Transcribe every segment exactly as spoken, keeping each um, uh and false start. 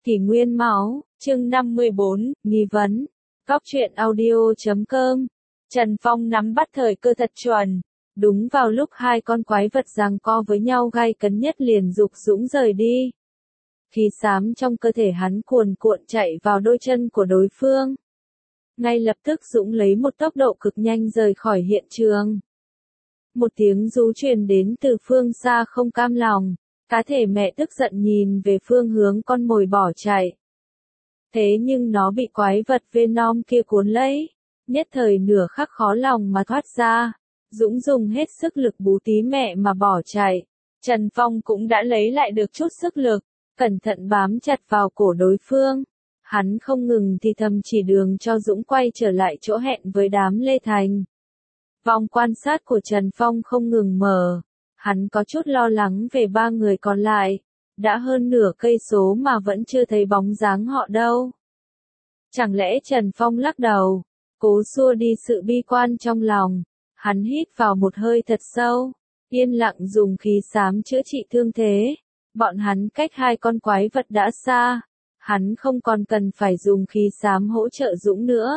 Kỷ nguyên máu, chương năm mươi bốn, nghi vấn. Góc truyện audio chấm com. Trần Phong nắm bắt thời cơ thật chuẩn. Đúng vào lúc hai con quái vật giằng co với nhau gay cấn nhất liền dục Dũng rời đi. Khí xám trong cơ thể hắn cuồn cuộn chạy vào đôi chân của đối phương. Ngay lập tức Dũng lấy một tốc độ cực nhanh rời khỏi hiện trường. Một tiếng rú truyền đến từ phương xa không cam lòng. Cá thể mẹ tức giận nhìn về phương hướng con mồi bỏ chạy. Thế nhưng nó bị quái vật Venom kia cuốn lấy. Nhất thời nửa khắc khó lòng mà thoát ra. Dũng dùng hết sức lực bú tí mẹ mà bỏ chạy. Trần Phong cũng đã lấy lại được chút sức lực. Cẩn thận bám chặt vào cổ đối phương. Hắn không ngừng thì thầm chỉ đường cho Dũng quay trở lại chỗ hẹn với đám Lê Thành. Vòng quan sát của Trần Phong không ngừng mở. Hắn có chút lo lắng về ba người còn lại. Đã hơn nửa cây số mà vẫn chưa thấy bóng dáng họ đâu. Chẳng lẽ Trần Phong lắc đầu, cố xua đi sự bi quan trong lòng. Hắn hít vào một hơi thật sâu, yên lặng dùng khí xám chữa trị thương thế. Bọn hắn cách hai con quái vật đã xa. Hắn không còn cần phải dùng khí xám hỗ trợ Dũng nữa.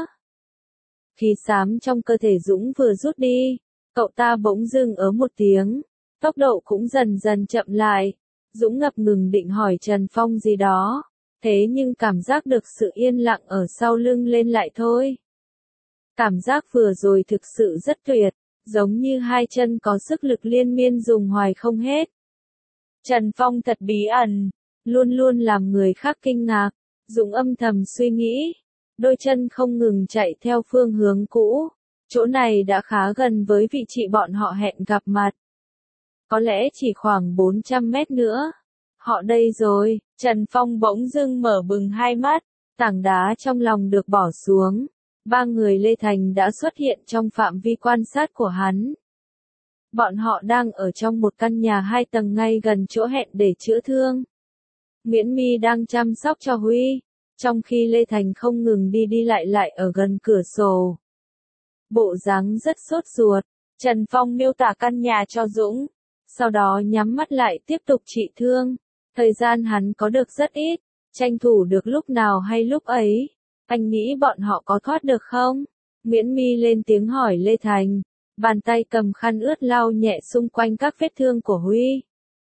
Khí xám trong cơ thể Dũng vừa rút đi, cậu ta bỗng dưng ớ một tiếng. Tốc độ cũng dần dần chậm lại. Dũng ngập ngừng định hỏi Trần Phong gì đó. Thế nhưng cảm giác được sự yên lặng ở sau lưng lên lại thôi. Cảm giác vừa rồi thực sự rất tuyệt. Giống như hai chân có sức lực liên miên dùng hoài không hết. Trần Phong thật bí ẩn. Luôn luôn làm người khác kinh ngạc. Dũng âm thầm suy nghĩ. Đôi chân không ngừng chạy theo phương hướng cũ. Chỗ này đã khá gần với vị trí bọn họ hẹn gặp mặt. Có lẽ chỉ khoảng bốn trăm mét nữa. Họ đây rồi. Trần Phong bỗng dưng mở bừng hai mắt. Tảng đá trong lòng được bỏ xuống. Ba người Lê Thành đã xuất hiện trong phạm vi quan sát của hắn. Bọn họ đang ở trong một căn nhà hai tầng ngay gần chỗ hẹn để chữa thương. Nguyễn My đang chăm sóc cho Huy. Trong khi Lê Thành không ngừng đi đi lại lại ở gần cửa sổ. Bộ dáng rất sốt ruột. Trần Phong miêu tả căn nhà cho Dũng. Sau đó nhắm mắt lại tiếp tục trị thương. Thời gian hắn có được rất ít. Tranh thủ được lúc nào hay lúc ấy. Anh nghĩ bọn họ có thoát được không? Nguyễn My lên tiếng hỏi Lê Thành. Bàn tay cầm khăn ướt lau nhẹ xung quanh các vết thương của Huy.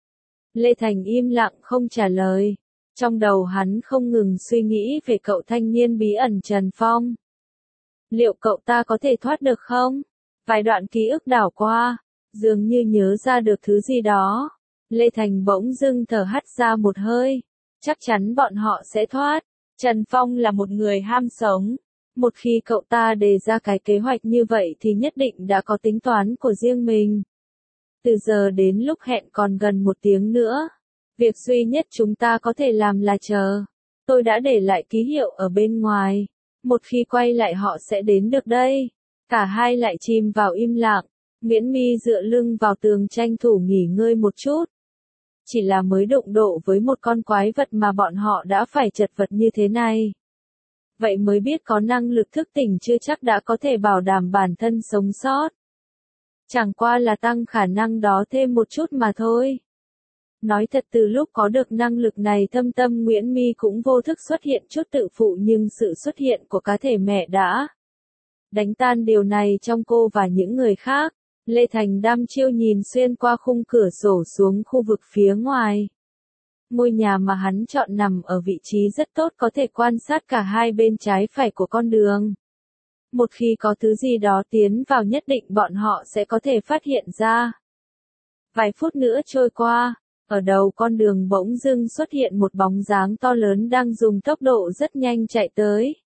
Lê Thành im lặng không trả lời. Trong đầu hắn không ngừng suy nghĩ về cậu thanh niên bí ẩn Trần Phong. Liệu cậu ta có thể thoát được không? Vài đoạn ký ức đảo qua. Dường như nhớ ra được thứ gì đó. Lê Thành bỗng dưng thở hắt ra một hơi. Chắc chắn bọn họ sẽ thoát. Trần Phong là một người ham sống. Một khi cậu ta đề ra cái kế hoạch như vậy thì nhất định đã có tính toán của riêng mình. Từ giờ đến lúc hẹn còn gần một tiếng nữa. Việc duy nhất chúng ta có thể làm là chờ. Tôi đã để lại ký hiệu ở bên ngoài. Một khi quay lại họ sẽ đến được đây. Cả hai lại chìm vào im lặng. Nguyễn My dựa lưng vào tường tranh thủ nghỉ ngơi một chút. Chỉ là mới đụng độ với một con quái vật mà bọn họ đã phải chật vật như thế này. Vậy mới biết có năng lực thức tỉnh chưa chắc đã có thể bảo đảm bản thân sống sót. Chẳng qua là tăng khả năng đó thêm một chút mà thôi. Nói thật từ lúc có được năng lực này thâm tâm Nguyễn My cũng vô thức xuất hiện chút tự phụ nhưng sự xuất hiện của cá thể mẹ đã đánh tan điều này trong cô và những người khác. Lê Thành đăm chiêu nhìn xuyên qua khung cửa sổ xuống khu vực phía ngoài. Ngôi nhà mà hắn chọn nằm ở vị trí rất tốt có thể quan sát cả hai bên trái phải của con đường. Một khi có thứ gì đó tiến vào nhất định bọn họ sẽ có thể phát hiện ra. Vài phút nữa trôi qua, ở đầu con đường bỗng dưng xuất hiện một bóng dáng to lớn đang dùng tốc độ rất nhanh chạy tới.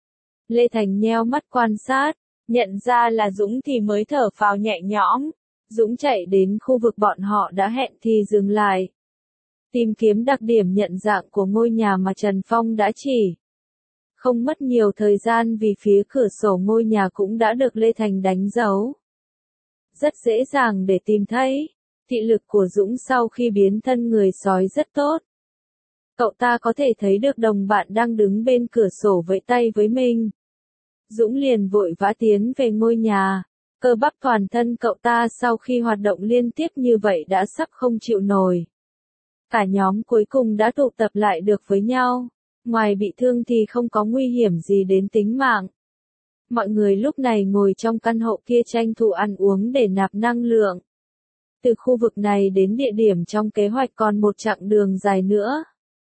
Lê Thành nheo mắt quan sát. Nhận ra là Dũng thì mới thở phào nhẹ nhõm. Dũng chạy đến khu vực bọn họ đã hẹn thì dừng lại. Tìm kiếm đặc điểm nhận dạng của ngôi nhà mà Trần Phong đã chỉ. Không mất nhiều thời gian vì phía cửa sổ ngôi nhà cũng đã được Lê Thành đánh dấu. Rất dễ dàng để tìm thấy. Thị lực của Dũng sau khi biến thân người sói rất tốt. Cậu ta có thể thấy được đồng bạn đang đứng bên cửa sổ vẫy tay với mình. Dũng liền vội vã tiến về ngôi nhà. Cơ bắp toàn thân cậu ta sau khi hoạt động liên tiếp như vậy đã sắp không chịu nổi. Cả nhóm cuối cùng đã tụ tập lại được với nhau. ngoài bị thương thì không có nguy hiểm gì đến tính mạng. Mọi người lúc này ngồi trong căn hộ kia tranh thủ ăn uống để nạp năng lượng. Từ khu vực này đến địa điểm trong kế hoạch còn một chặng đường dài nữa.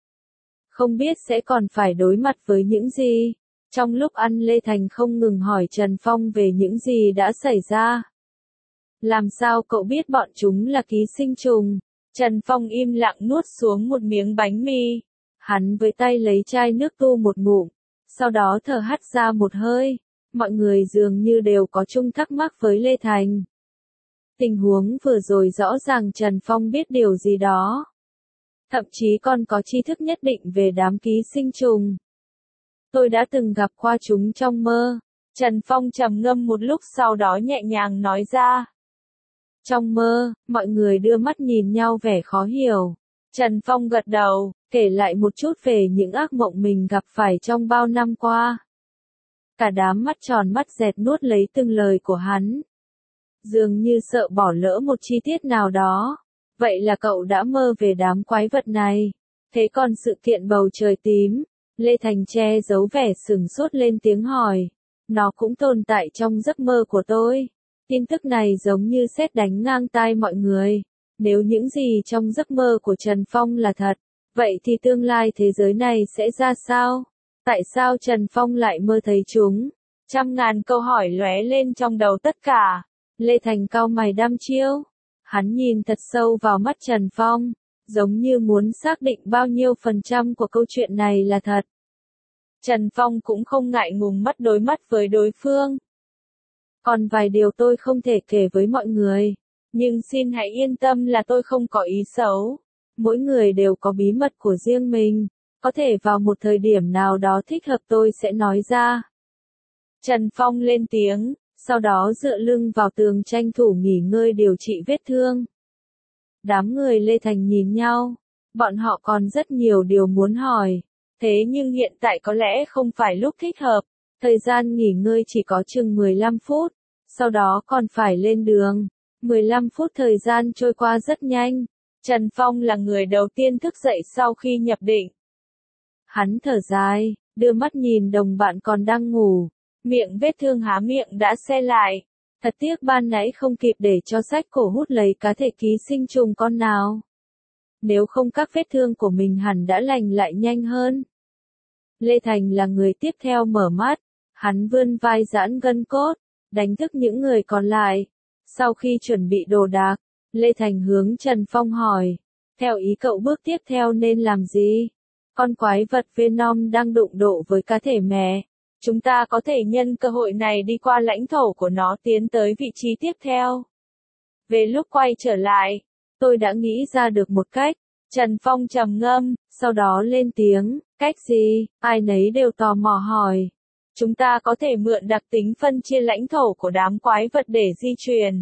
Không biết sẽ còn phải đối mặt với những gì. Trong lúc ăn Lê Thành không ngừng hỏi Trần Phong về những gì đã xảy ra. Làm sao cậu biết bọn chúng là ký sinh trùng? Trần Phong im lặng nuốt xuống một miếng bánh mì. Hắn với tay lấy chai nước tu một ngụm, sau đó thở hắt ra một hơi. Mọi người dường như đều có chung thắc mắc với Lê Thành. Tình huống vừa rồi rõ ràng Trần Phong biết điều gì đó. Thậm chí còn có tri thức nhất định về đám ký sinh trùng. Tôi đã từng gặp qua chúng trong mơ. Trần Phong trầm ngâm một lúc sau đó nhẹ nhàng nói ra. Trong mơ, mọi người đưa mắt nhìn nhau vẻ khó hiểu. Trần Phong gật đầu, kể lại một chút về những ác mộng mình gặp phải trong bao năm qua. Cả đám mắt tròn mắt dẹt nuốt lấy từng lời của hắn. Dường như sợ bỏ lỡ một chi tiết nào đó. Vậy là cậu đã mơ về đám quái vật này. Thế còn sự kiện bầu trời tím, Lê Thành che giấu vẻ sừng sốt lên tiếng hỏi. Nó cũng tồn tại trong giấc mơ của tôi. Tin tức này giống như sét đánh ngang tai mọi người. Nếu những gì trong giấc mơ của Trần Phong là thật, vậy thì tương lai thế giới này sẽ ra sao? Tại sao Trần Phong lại mơ thấy chúng? Trăm ngàn câu hỏi lóe lên trong đầu tất cả. Lê Thành cau mày đăm chiêu. Hắn nhìn thật sâu vào mắt Trần Phong, giống như muốn xác định bao nhiêu phần trăm của câu chuyện này là thật. Trần Phong cũng không ngại ngùng mắt đối mắt với đối phương. Còn vài điều tôi không thể kể với mọi người, nhưng xin hãy yên tâm là tôi không có ý xấu. Mỗi người đều có bí mật của riêng mình, có thể vào một thời điểm nào đó thích hợp tôi sẽ nói ra. Trần Phong lên tiếng, sau đó dựa lưng vào tường tranh thủ nghỉ ngơi điều trị vết thương. Đám người Lê Thành nhìn nhau, bọn họ còn rất nhiều điều muốn hỏi, thế nhưng hiện tại có lẽ không phải lúc thích hợp, thời gian nghỉ ngơi chỉ có chừng mười lăm phút, sau đó còn phải lên đường. mười lăm phút thời gian trôi qua rất nhanh, Trần Phong là người đầu tiên thức dậy sau khi nhập định. Hắn thở dài, đưa mắt nhìn đồng bạn còn đang ngủ. Miệng vết thương há miệng đã se lại. Thật tiếc ban nãy không kịp để cho sách cổ hút lấy cá thể ký sinh trùng con nào. Nếu không các vết thương của mình hẳn đã lành lại nhanh hơn. Lê Thành là người tiếp theo mở mắt. Hắn vươn vai giãn gân cốt, đánh thức những người còn lại. Sau khi chuẩn bị đồ đạc, Lê Thành hướng Trần Phong hỏi. Theo ý cậu bước tiếp theo nên làm gì? Con quái vật Venom đang đụng độ với cá thể mẹ. Chúng ta có thể nhân cơ hội này đi qua lãnh thổ của nó tiến tới vị trí tiếp theo. Về lúc quay trở lại, tôi đã nghĩ ra được một cách. Trần Phong trầm ngâm, sau đó lên tiếng, cách gì? Ai nấy đều tò mò hỏi. Chúng ta có thể mượn đặc tính phân chia lãnh thổ của đám quái vật để di chuyển.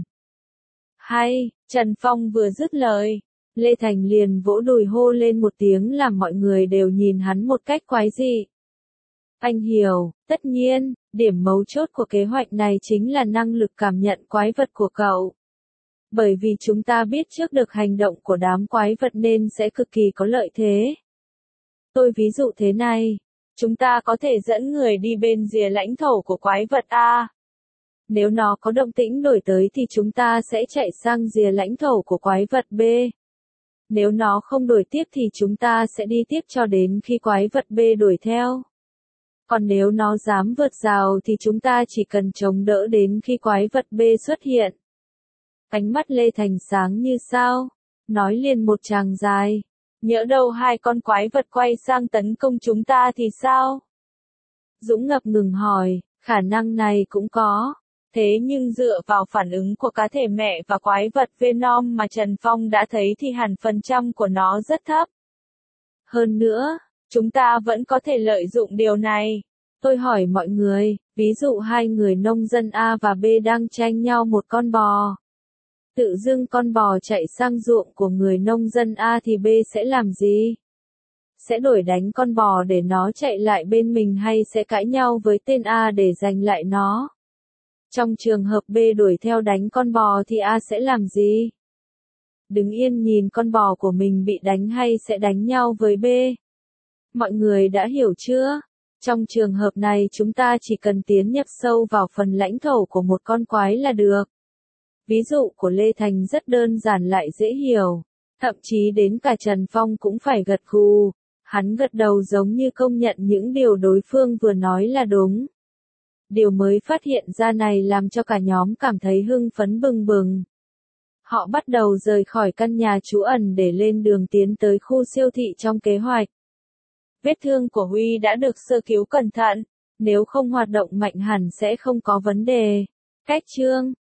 Hay, Trần Phong vừa dứt lời, Lê Thành liền vỗ đùi hô lên một tiếng làm mọi người đều nhìn hắn một cách quái dị. Anh hiểu, tất nhiên, điểm mấu chốt của kế hoạch này chính là năng lực cảm nhận quái vật của cậu. Bởi vì chúng ta biết trước được hành động của đám quái vật nên sẽ cực kỳ có lợi thế. Tôi ví dụ thế này, chúng ta có thể dẫn người đi bên rìa lãnh thổ của quái vật A. Nếu nó có động tĩnh đổi tới thì chúng ta sẽ chạy sang rìa lãnh thổ của quái vật B. Nếu nó không đổi tiếp thì chúng ta sẽ đi tiếp cho đến khi quái vật B đuổi theo. Còn nếu nó dám vượt rào thì chúng ta chỉ cần chống đỡ đến khi quái vật B xuất hiện. Ánh mắt Lê Thành sáng như sao, nói liền một tràng dài. Nhỡ đâu hai con quái vật quay sang tấn công chúng ta thì sao? Dũng ngập ngừng hỏi, khả năng này cũng có. Thế nhưng dựa vào phản ứng của cá thể mẹ và quái vật Venom mà Trần Phong đã thấy thì hẳn phần trăm của nó rất thấp. Hơn nữa, chúng ta vẫn có thể lợi dụng điều này. Tôi hỏi mọi người, ví dụ hai người nông dân A và B đang tranh nhau một con bò. Tự dưng con bò chạy sang ruộng của người nông dân A thì B sẽ làm gì? Sẽ đuổi đánh con bò để nó chạy lại bên mình hay sẽ cãi nhau với tên A để giành lại nó? Trong trường hợp B đuổi theo đánh con bò thì A sẽ làm gì? Đứng yên nhìn con bò của mình bị đánh hay sẽ đánh nhau với B? Mọi người đã hiểu chưa? Trong trường hợp này chúng ta chỉ cần tiến nhập sâu vào phần lãnh thổ của một con quái là được. Ví dụ của Lê Thành rất đơn giản lại dễ hiểu. Thậm chí đến cả Trần Phong cũng phải gật gù. Hắn gật đầu giống như công nhận những điều đối phương vừa nói là đúng. Điều mới phát hiện ra này làm cho cả nhóm cảm thấy hưng phấn bừng bừng. Họ bắt đầu rời khỏi căn nhà trú ẩn để lên đường tiến tới khu siêu thị trong kế hoạch. Vết thương của Huy đã được sơ cứu cẩn thận, nếu không hoạt động mạnh hẳn sẽ không có vấn đề. Cách chương